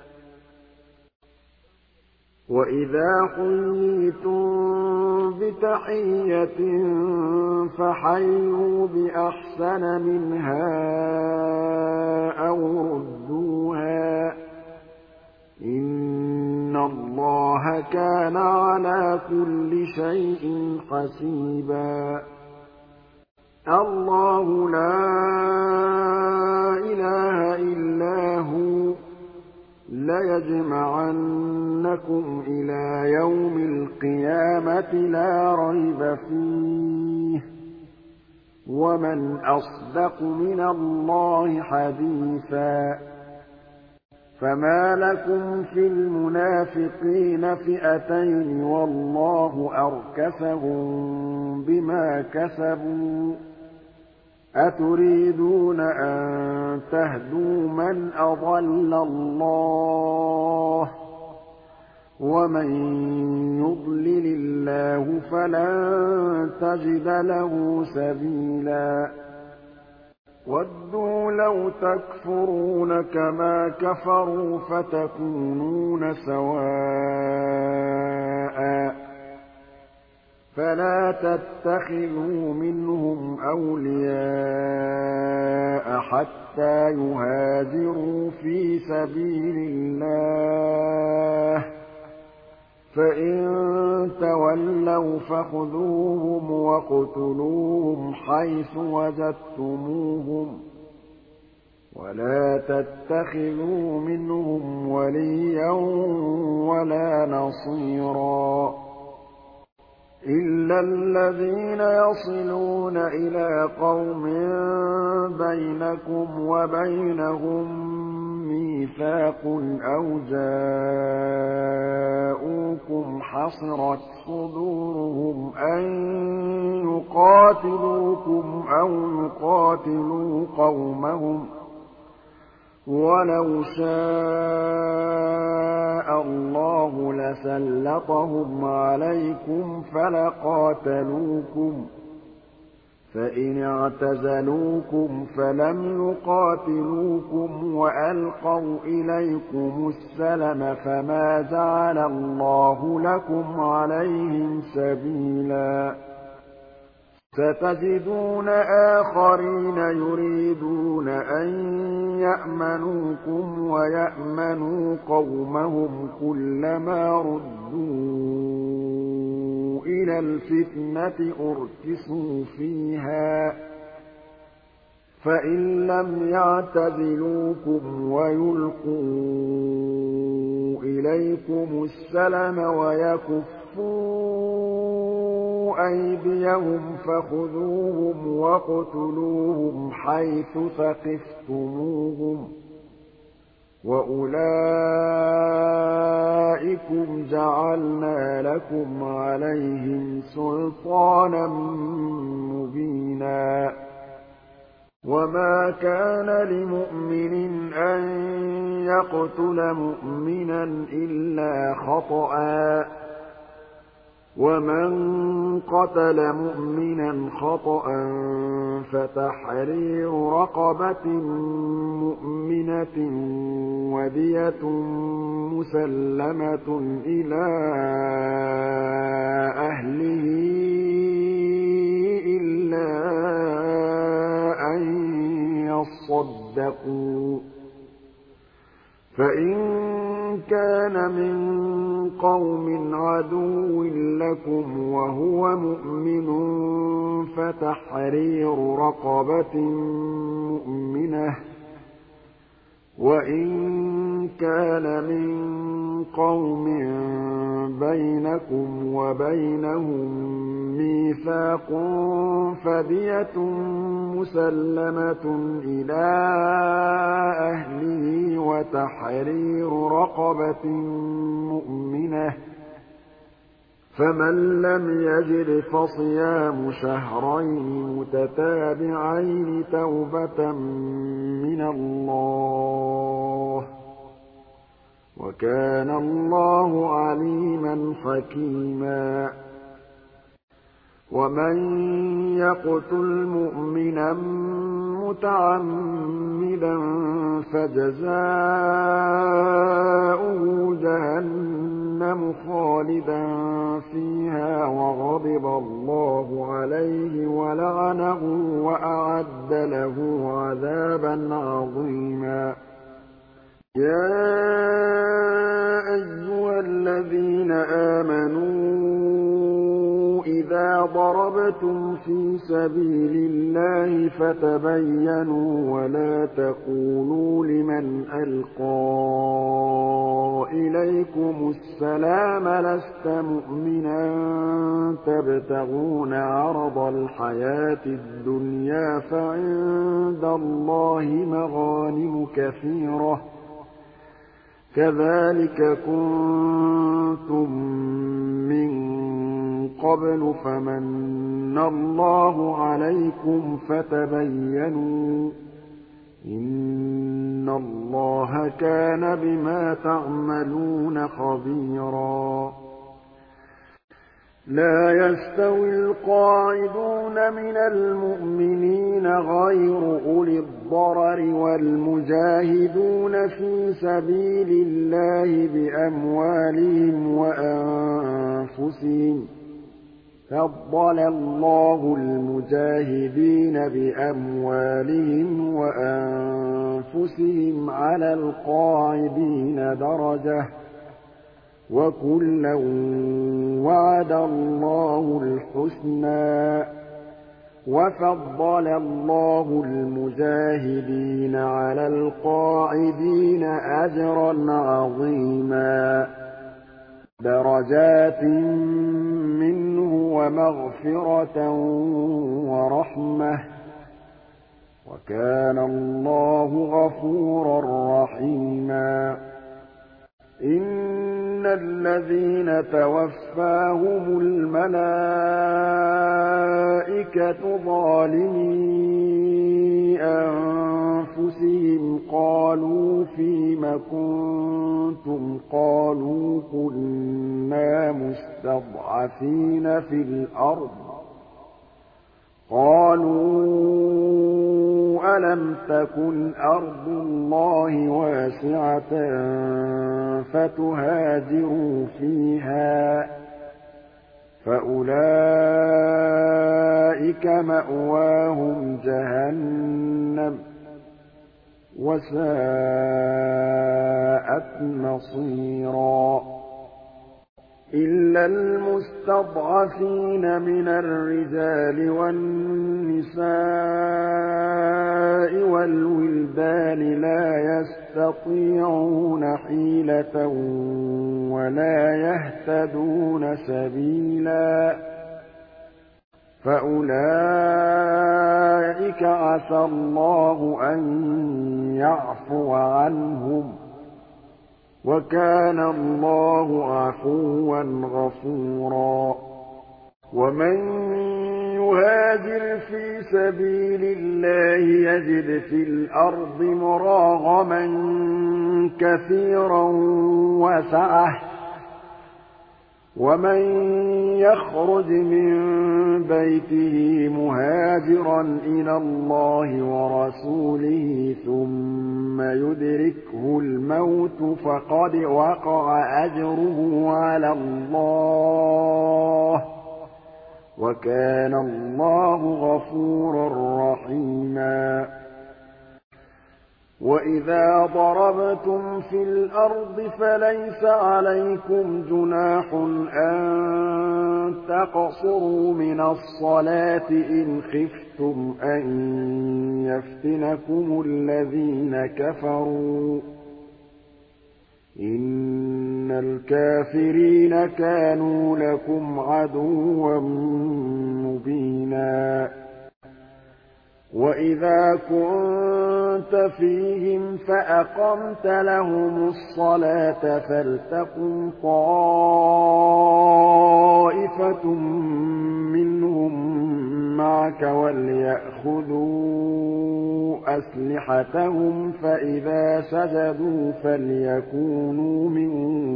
وَإِذَا حُيِّيتُم بِتَحِيَّةٍ فَحَيُّوا بِأَحْسَنَ مِنْهَا أَوْ رُدُّوهَا ۗ إِنَّ اللَّهَ كَانَ عَلَىٰ كُلِّ شَيْءٍ حَسِيبًا اللَّهُ لَا إِلَٰهَ إِلَّا هُوَ ۚ لَيَجْمَعَنَّكُمْ إِلَىٰ يَوْمِ الْقِيَامَةِ لَا رَيْبَ فِيهِ ۗ وَمَنْ أَصْدَقُ مِنَ اللَّهِ حَدِيثًا فَمَا لَكُمْ فِي الْمُنَافِقِينَ فِئَتَيْنِ وَاللَّهُ أَرْكَسَهُم بِمَا كَسَبُوا ۚ أَتُرِيدُونَ أَن تَهْدُوا مَنْ أَضَلَّ اللَّهُ ۖ وَمَن يُضْلِلِ اللَّهُ فَلَن تَجِدَ لَهُ سَبِيلًا وَدُّوا لَوْ تَكْفُرُونَ كَمَا كَفَرُوا فَتَكُونُونَ سَوَاءً ۖ فَلَا تَتَّخِذُوا مِنْهُمْ أَوْلِيَاءَ حَتَّىٰ يُهَاجِرُوا فِي سَبِيلِ اللَّهِ ۚ فَإِن تَوَلَّوْا فَخُذُوهُمْ وَاقْتُلُوهُمْ حَيْثُ وَجَدتُّمُوهُمْ ۖ وَلَا تَتَّخِذُوا مِنْهُمْ وَلِيًّا وَلَا نَصِيرًا إِلَّا الَّذِينَ يَصِلُونَ إِلَىٰ قَوْمٍ بَيْنَكُمْ وَبَيْنَهُم مِّيثَاقٌ أَوْ جَاءُوكُمْ حَصِرَتْ صُدُورُهُمْ أَن يُقَاتِلُوكُمْ أَوْ يُقَاتِلُوا قَوْمَهُمْ ۚ وَلَوْ شَاءَ اللَّهُ لَسَلَّطَهُمْ عَلَيْكُمْ فَلَقَاتَلُوكُمْ ۚ فَإِنِ اعْتَزَلُوكُمْ فَلَمْ يُقَاتِلُوكُمْ وَأَلْقَوْا إِلَيْكُمُ السَّلَمَ فَمَا جَعَلَ اللَّهُ لَكُمْ عَلَيْهِمْ سَبِيلًا سَتَجِدُونَ آخَرِينَ يُرِيدُونَ أَن يَأْمَنُوكُمْ وَيَأْمَنُوا قَوْمَهُمْ كُلَّمَا رُدُّوا إِلَى الْفِتْنَةِ أُرْكِسُوا فِيهَا ۚ فَإِن لَّمْ يَعْتَزِلُوكُمْ وَيُلْقُوا إِلَيْكُمُ السَّلَمَ وَيَكُفُّوا أَيْدِيَهُمْ فَخُذُوهُمْ وَاقْتُلُوهُمْ حَيْثُ ثَقِفْتُمُوهُمْ ۚ وَأُولَٰئِكُمْ جَعَلْنَا لَكُمْ عَلَيْهِمْ سُلْطَانًا مُّبِينًا وَمَا كَانَ لِمُؤْمِنٍ أَن يَقْتُلَ مُؤْمِنًا إِلَّا خَطَأً ۚ وَمَن قَتَلَ مُؤْمِنًا خَطَأً فَتَحْرِيرُ رَقَبَةٍ مُّؤْمِنَةٍ وَدِيَةٌ مُّسَلَّمَةٌ إِلَىٰ أَهْلِهِ إِلَّا أَن يَصَّدَّقُوا ۚ فَإِن كَانَ مِن قَوْمٍ عَدُوٍّ لَّكُمْ وَهُوَ مُؤْمِنٌ فَتَحْرِيرُ رَقَبَةٍ مُّؤْمِنَةٍ ۖ وَإِن كَانَ مِن قَوْمٍ بَيْنَكُمْ وَبَيْنَهُم مِّيثَاقٌ فَدِيَةٌ مُّسَلَّمَةٌ إِلَىٰ أَهْلِهِ وَتَحْرِيرُ رَقَبَةٍ مُّؤْمِنَةٍ ۖ فمن لم يجد فصيام شهرين متتابعين توبة من الله وكان الله عليما حكيما ومن يقتل مؤمنا متعمدا فجزاؤه جهنم خالدا فيها وغضب الله عليه ولعنه وأعد له عذابا عظيما يا أيها الذين آمنوا إذا ضربتم في سبيل الله فتبينوا ولا تقولوا لمن ألقى إليكم السلام لست مؤمنا تبتغون عرض الحياة الدنيا فعند الله مغانم كثيرة كذلك كنتم من قبل فمن الله عليكم فتبينوا إن الله كان بما تعملون خبيرا لا يستوي القاعدون من المؤمنين غير أولي الضرر والمجاهدون في سبيل الله بأموالهم وأنفسهم فضل الله المجاهدين بأموالهم وأنفسهم على القاعدين درجة وكلا وعد الله الحسنى وفضل الله المجاهدين على القاعدين أجرا عظيما درجات منه ومغفرة ورحمة وكان الله غفورا رحيما إن الذين توفاهم الملائكة ظالمي أنفسهم قالوا فيم كنتم قالوا كنا مستضعفين في الأرض قالوا ألم تكن أرض الله واسعة فتهاجروا فيها فأولئك مأواهم جهنم وساءت مصيرا إلا المستضعفين من الرجال والنساء والولدان لا يستطيعون حيلة ولا يهتدون سبيلا فأولئك عسى الله أن يعفو عنهم وكان الله عفوا غفورا ومن يهاجر في سبيل الله يجد في الأرض مراغما كثيرا وسعة ومن يخرج من بيته مهاجرا إلى الله ورسوله ثم يدركه الموت فقد وقع أجره على الله وكان الله غفورا رحيما وإذا ضربتم في الأرض فليس عليكم جناح أن تقصروا من الصلاة إن خفتم أن يفتنكم الذين كفروا إن الكافرين كانوا لكم عدوا مبينا وإذا كنت فيهم فأقمت لهم الصلاة فلتقم طائفة طَائِفَةٌ مِّنْهُم مَّعَكَ وَلْيَأْخُذُوا أَسْلِحَتَهُمْ فَإِذَا سَجَدُوا فَلْيَكُونُوا مِن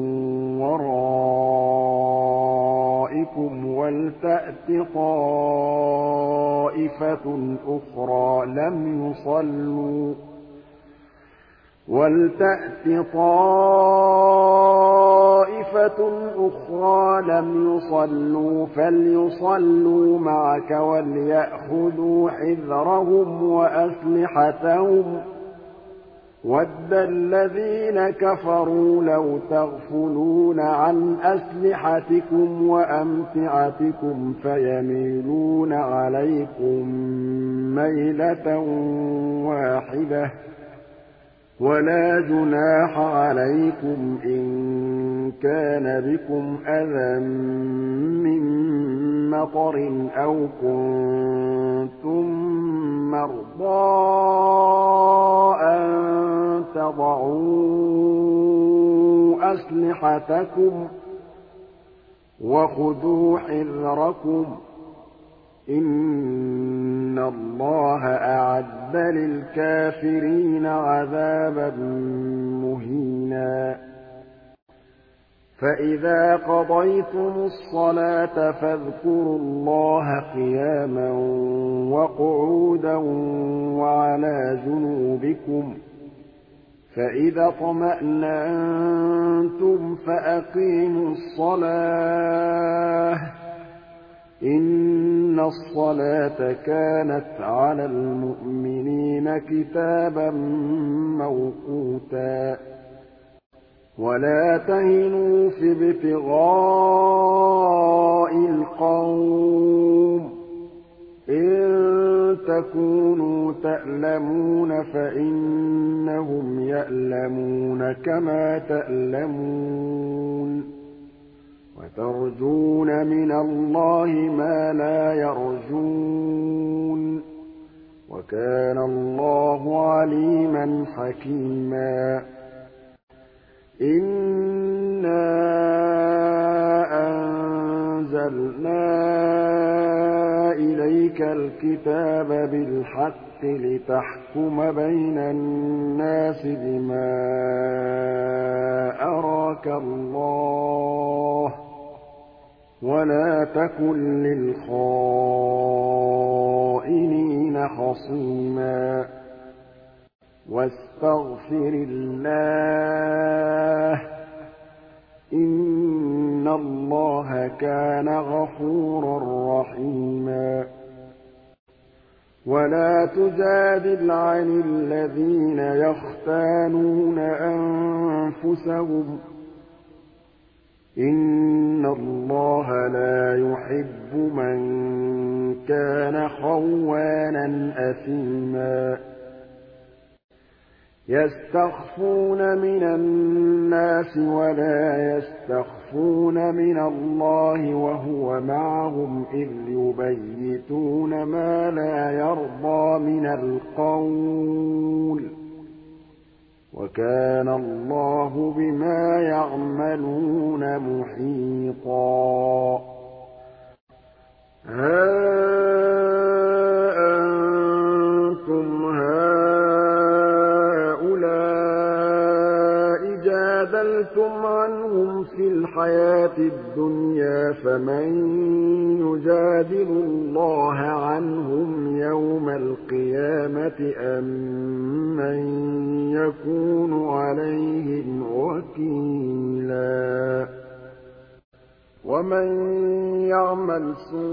وَرَائِكُمْ وَلْتَأْتِ طَائِفَةٌ أُخْرَىٰ لَمْ يُصَلُّوا فَلْيُصَلُّوا مَعَكَ وَلْيَأْخُذُوا حِذْرَهُمْ وَأَسْلِحَتَهُمْ ۗ وَدَّ الَّذِينَ كَفَرُوا لَوْ تَغْفُلُونَ عَنْ أَسْلِحَتِكُمْ وَأَمْتِعَتِكُمْ فَيَمِيلُونَ عَلَيْكُم مَّيْلَةً وَاحِدَةً ۚ وَلَا جُنَاحَ عَلَيْكُمْ إِن كَانَ بِكُمْ أَذًى مِّن مَّطَرٍ أَوْ كُنتُم مَّرْضَىٰ أَن تَضَعُوا أَسْلِحَتَكُمْ ۖ وَخُذُوا حِذْرَكُمْ ۗ إِنَّ اللَّهَ أَعَدَّ لِلْكَافِرِينَ عَذَابًا مُّهِينًا فَإِذَا قَضَيْتُمُ الصَّلَاةَ فَاذْكُرُوا اللَّهَ قِيَامًا وَقُعُودًا وَعَلَىٰ جُنُوبِكُمْ ۚ فَإِذَا اطْمَأْنَنتُمْ فَأَقِيمُوا الصَّلَاةَ ۚ إِنَّ الصَّلَاةَ كَانَتْ عَلَى الْمُؤْمِنِينَ كِتَابًا مَّوْقُوتًا وَلَا تَهِنُوا فِي ابْتِغَاءِ الْقَوْمِ ۖ إِن تَكُونُوا تَأْلَمُونَ فَإِنَّهُمْ يَأْلَمُونَ كَمَا تَأْلَمُونَ وَتَرْجُونَ مِنَ اللَّهِ مَا لَا يَرْجُونَ ۗ وَكَانَ اللَّهُ عَلِيمًا حَكِيمًا إِنَّا أَنزَلْنَا إِلَيْكَ الْكِتَابَ بِالْحَقِّ لِتَحْكُمَ بَيْنَ النَّاسِ بِمَا أَرَاكَ اللَّهُ ۚ وَلَا تَكُن لِّلْخَائِنِينَ خَصِيمًا وَاسْتَغْفِرِ اللَّهَ ۖ إِنَّ اللَّهَ كَانَ غَفُورًا رَّحِيمًا وَلَا تُجَادِلْ عَنِ الَّذِينَ يَخْتَانُونَ أَنفُسَهُمْ ۚ إِنَّ اللَّهَ لَا يُحِبُّ مَن كَانَ خَوَّانًا أَثِيمًا يَسْتَخْفُونَ مِنَ النَّاسِ وَلَا يَسْتَخْفُونَ مِنَ اللَّهِ وَهُوَ مَعَهُمْ إِذْ يُبَيِّتُونَ مَا لَا يَرْضَىٰ مِنَ الْقَوْلِ ۚ وَكَانَ اللَّهُ بِمَا يَعْمَلُونَ مُحِيطًا هَا أَنتُمْ هَٰؤُلَاءِ جَادَلْتُمْ عَنْهُمْ فِي الْحَيَاةِ الدُّنْيَا فَمَن يُجَادِلُ اللَّهَ عَنْهُمْ يَوْمَ الْقِيَامَةِ أَم مَّن يَكُونُ عَلَيْهِمْ وَكِيلًا وَمَن يَعْمَلْ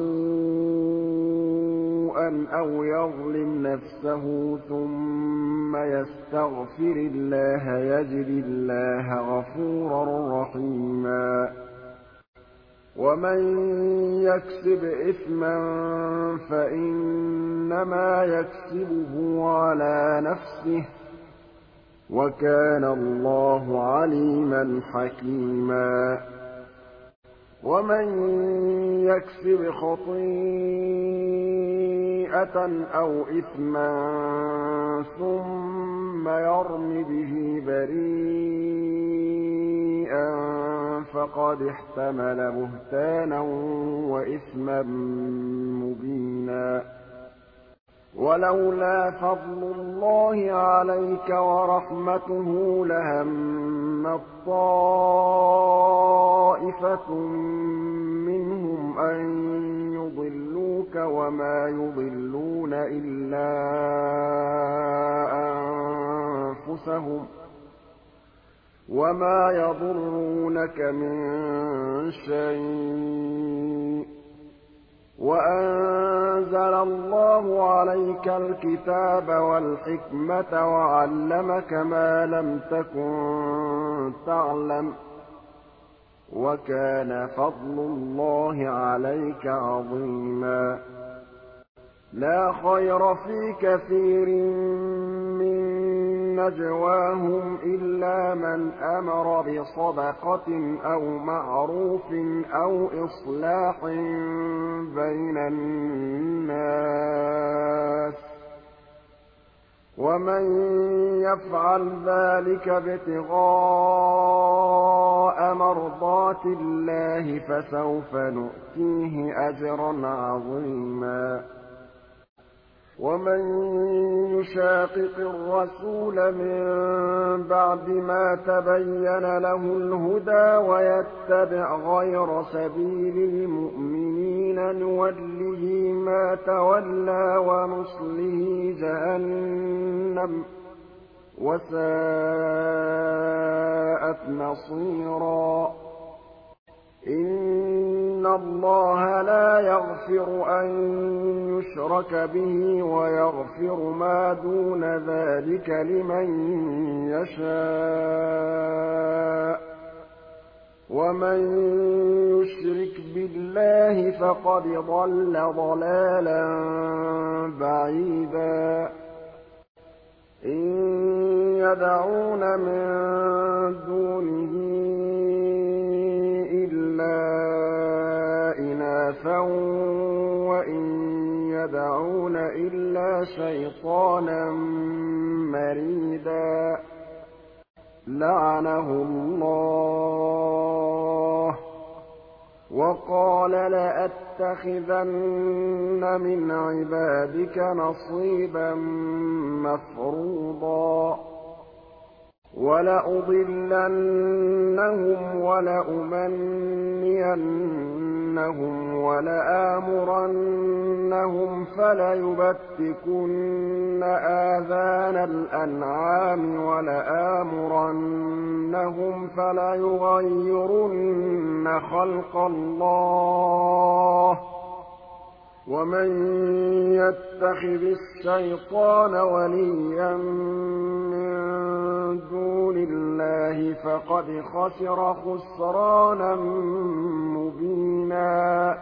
سُوءًا أَوْ يَظْلِمْ نَفْسَهُ ثُمَّ يَسْتَغْفِرِ اللَّهَ يَجِدِ اللَّهَ غَفُورًا رَّحِيمًا وَمَن يَكْسِبْ إِثْمًا فَإِنَّمَا يَكْسِبُهُ عَلَىٰ نَفْسِهِ ۚ وَكَانَ اللَّهُ عَلِيمًا حَكِيمًا وَمَن يَكْسِبْ خَطِيئَةً أَوْ إِثْمًا ثُمَّ يَرْمِ بِهِ بَرِيئًا فقد احتمل بهتانا وإثما مبينا ولولا فضل الله عليك ورحمته لهمت طائفة منهم أن يضلوك وما يضلون إلا أنفسهم وما يضرونك من شيء وأنزل الله عليك الكتاب والحكمة وعلمك ما لم تكن تعلم وكان فضل الله عليك عظيما لا خير في كثير من نجواهم إلا من أمر بصدقة أو معروف أو إصلاح بين الناس ومن يفعل ذلك ابتغاء مرضات الله فسوف نؤتيه أجرا عظيما ومن يشاقق الرسول من بعد ما تبين له الهدى ويتبع غير سبيل المؤمنين نوله ما تولى ونصله جهنم وساءت مصيرا إن الله لا يغفر أن يشرك به ويغفر ما دون ذلك لمن يشاء ومن يشرك بالله فقد ضل ضلالا بعيدا إن يدعون من دونه إناثا وإن يدعون إلا شيطانا مريدا لعنه الله وقال لأتخذن من عبادك نصيبا مفروضا ولأضلنهم ولأمنينهم ولآمرنهم فليبتكن آذان الأنعام ولآمرنهم فليغيرن خلق الله ومن يتخذ الشيطان وليا من دون الله فقد خسر خسرانا مبينا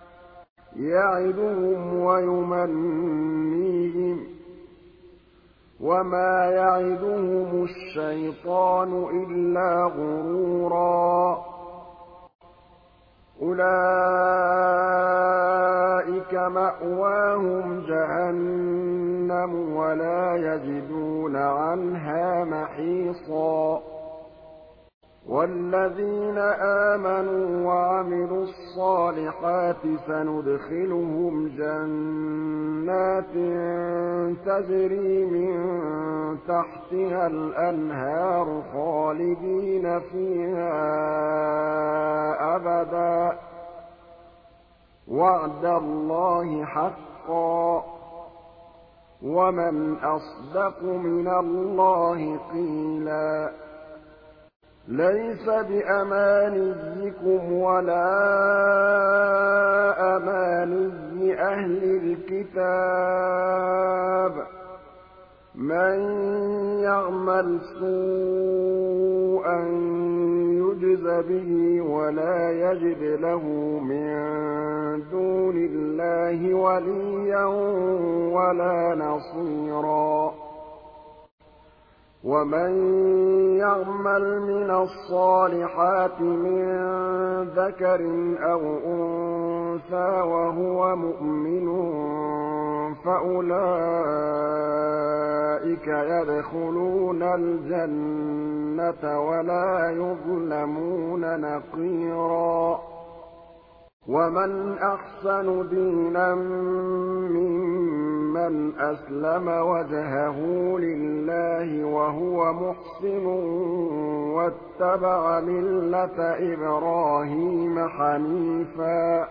يعدهم ويمنيهم وما يعدهم الشيطان إلا غرورا أولئك مأواهم جهنم ولا يجدون عنها محيصا والذين آمنوا وعملوا الصالحات سندخلهم جنات تجري من تحتها الأنهار خالدين فيها أبدا وعد الله حقا ومن أصدق من الله قيلا ليس بأمانيكم ولا أماني أهل الكتاب من يعمل سوءا يجز به ولا يجد له من دون الله وليا ولا نصيرا ومن يعمل من الصالحات من ذكر أو أنثى وهو مؤمن فأولئك يدخلون الجنة ولا يظلمون نقيرا ومن أحسن دينا ممن أسلم وجهه لله وهو محسن واتبع ملة إبراهيم حنيفا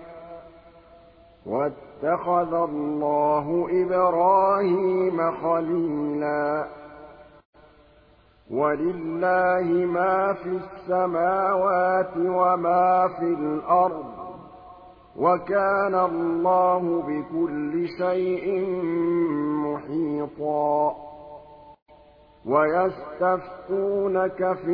واتخذ الله إبراهيم خليلا ولله ما في السماوات وما في الأرض وكان الله بكل شيء محيطا ويستفتونك في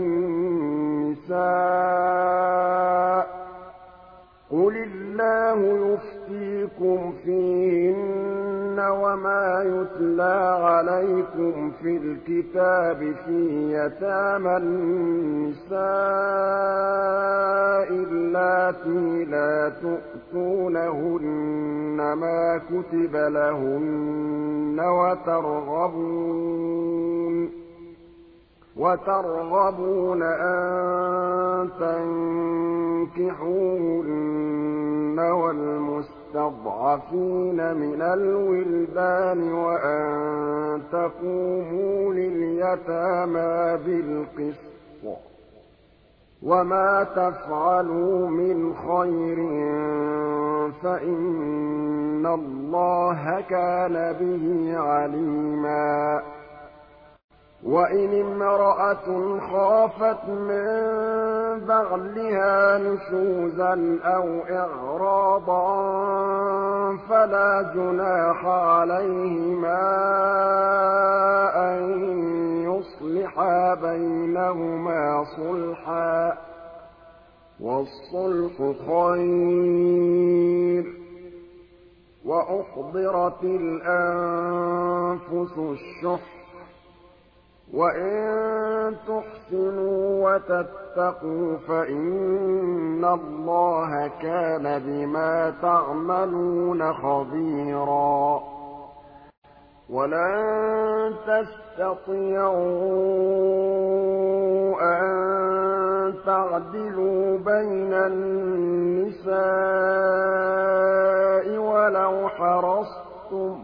النساء قل الله يفتيكم فيهن وما يتلى عليكم في الكتاب في يتامى النساء اللاتي لا تؤتونهن ما كتب لهن وترغبون أن تنكحوهن والمستضعفين من الولدان وأن تقوموا لليتامى بالقسط وما تفعلوا من خير فإن الله كان به عليما وإن امرأة خافت من بعلها نشوزا أو إعراضا فلا جناح عليهما أن يصلحا بينهما صلحا والصلح خير وأحضرت الأنفس الشح وإن تحسنوا وتتقوا فإن الله كان بما تعملون خبيرا ولن تستطيعوا أن تعدلوا بين النساء ولو حرصتم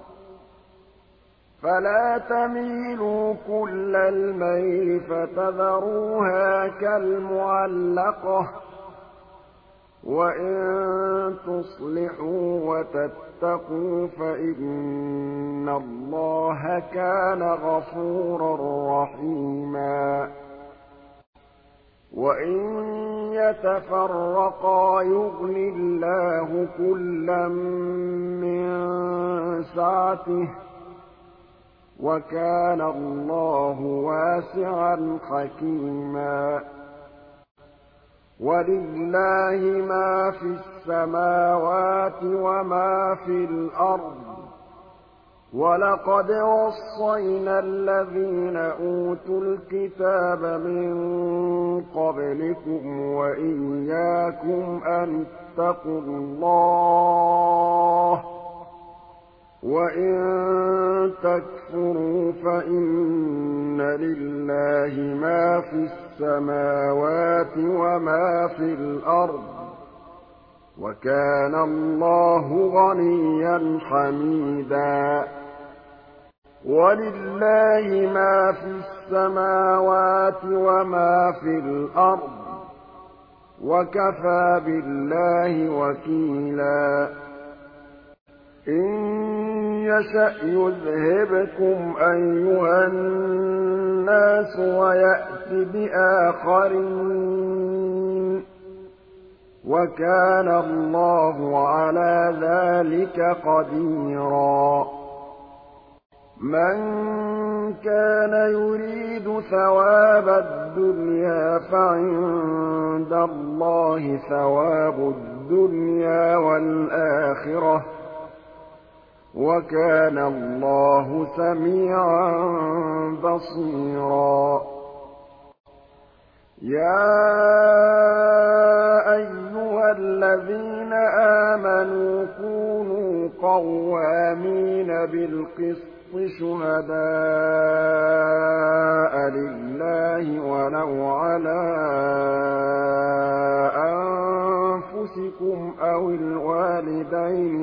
فلا تميلوا كل الميل فتذروها كالمعلقة وإن تصلحوا وتتقوا فإن الله كان غفورا رحيما وإن يتفرقا يغن الله كلا من سعته وكان الله واسعا حكيما ولله ما في السماوات وما في الأرض ولقد وصينا الذين أوتوا الكتاب من قبلكم وإياكم أن اتقوا الله وإن تكفروا فإن لله ما في السماوات وما في الأرض وكان الله غنيا حميدا ولله ما في السماوات وما في الأرض وكفى بالله وكيلا إن يشأ يذهبكم أيها الناس ويأت بآخرين وكان الله على ذلك قديرا من كان يريد ثواب الدنيا فعند الله ثواب الدنيا والآخرة وكان الله سميعا بصيرا يا أيها الذين آمنوا كونوا قوامين بالقسط شهداء لله ولو على منكم أو الوالدين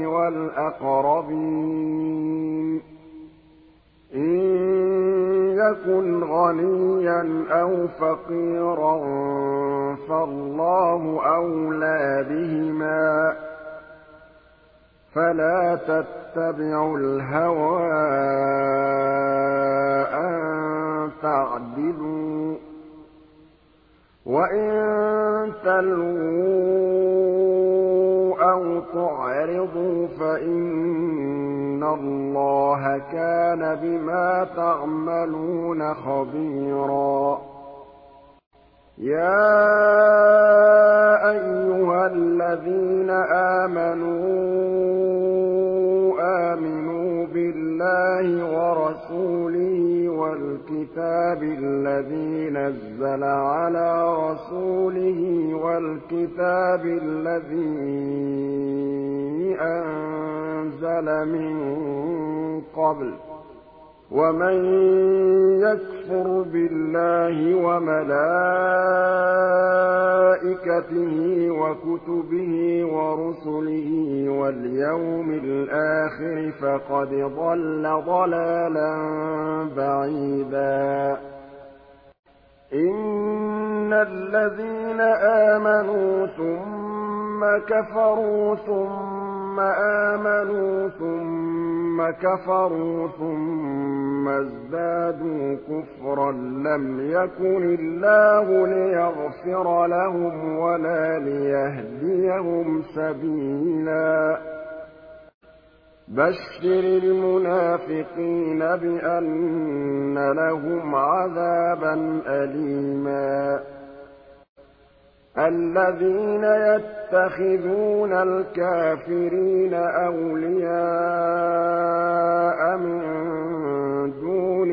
والأقربين إن يكن غنيا أو فقيرا فالله أولى بهما فلا تتبعوا الهوى أن تعدلوا وإن تلووا أو تعرضوا فإن الله كان بما تعملون خبيرا يا أيها الذين آمنوا بالله ورسوله والكتاب الذي نزل على رسوله والكتاب الذي أنزل من قبل ومن يكفر بالله وملائكته وكتبه ورسله واليوم الآخر فقد ضل ضلالا بعيدا إن الذين آمنوا ثم كفروا ثم آمنوا ثم كفروا ثم ازدادوا كفرا لم يكن الله ليغفر لهم ولا ليهديهم سبيلا بشر المنافقين بأن لهم عذابا أليما الذين يتخذون الكافرين أولياء من دون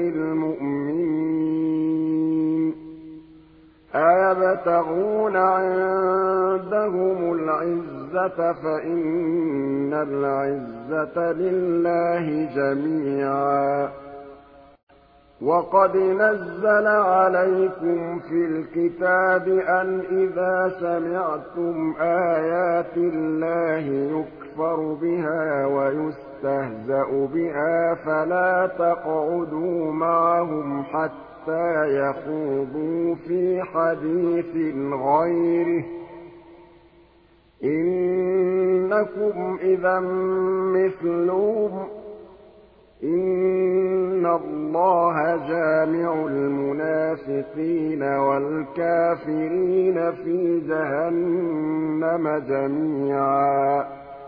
المؤمنين أيبتغون عندهم العزة فإن العزة لله جميعا وقد نزل عليكم في الكتاب أن إذا سمعتم آيات الله يكفر بها ويستهزأ بها فلا تقعدوا معهم حتى يخوضوا في حديث غيره إنكم إذا مثلهم إن الله جامع المنافقين والكافرين في جهنم جميعا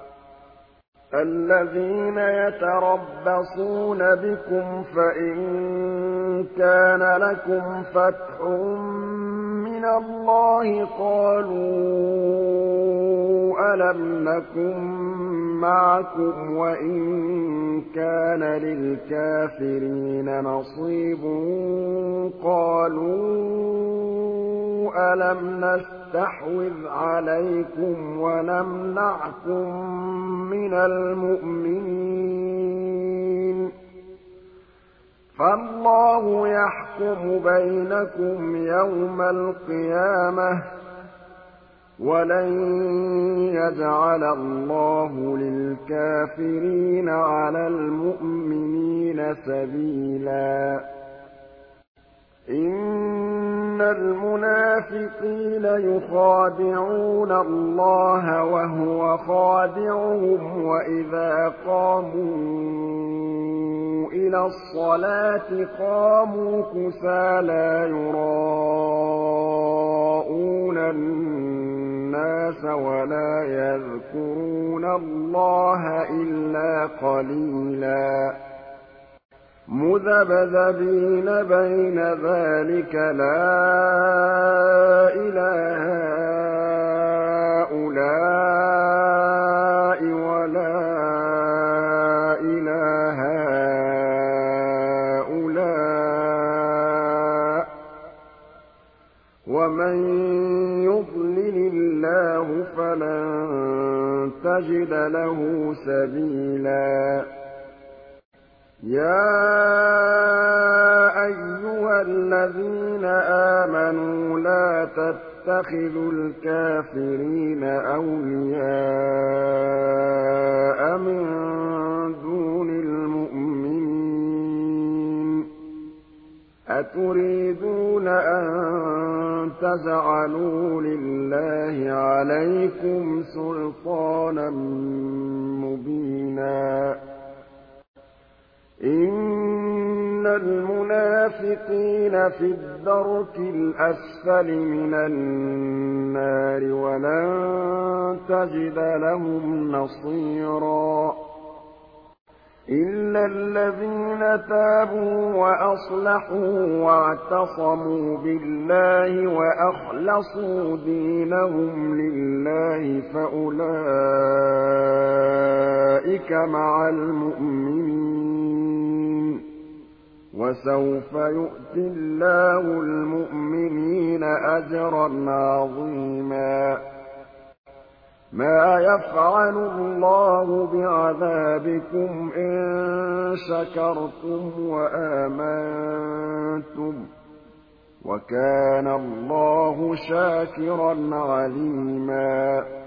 الذين يتربصون بكم فإن كان لكم فتح من الله قالوا ألم نكن معكم وإن كان للكافرين نصيب قالوا ألم نستحوذ عليكم ونمنعكم من المؤمنين فالله يحكم بينكم يوم القيامة ولن يجعل الله للكافرين على المؤمنين سبيلا إن المنافقين يخادعون الله وهو خادعهم وإذا قاموا إلى الصلاة قاموا كسالى يراءون الناس ولا يذكرون الله إلا قليلا مذبذبين بين ذلك لا إله هؤلاء ولا إله هؤلاء ومن يضلل الله فلن تجد له سبيلا يا أيها الذين آمنوا لا تتخذوا الكافرين أولياء من دون المؤمنين أتريدون أن تجعلوا لله عليكم سلطانا مبينا إن المنافقين في الدرك الأسفل من النار ولن تجد لهم نصيرا إلا الذين تابوا وأصلحوا واعتصموا بالله وأخلصوا دينهم لله فأولئك مع المؤمنين وسوف يؤتي الله المؤمنين أجرا عظيما ما يفعل الله بعذابكم إن شكرتم وآمنتم وكان الله شاكرا عليما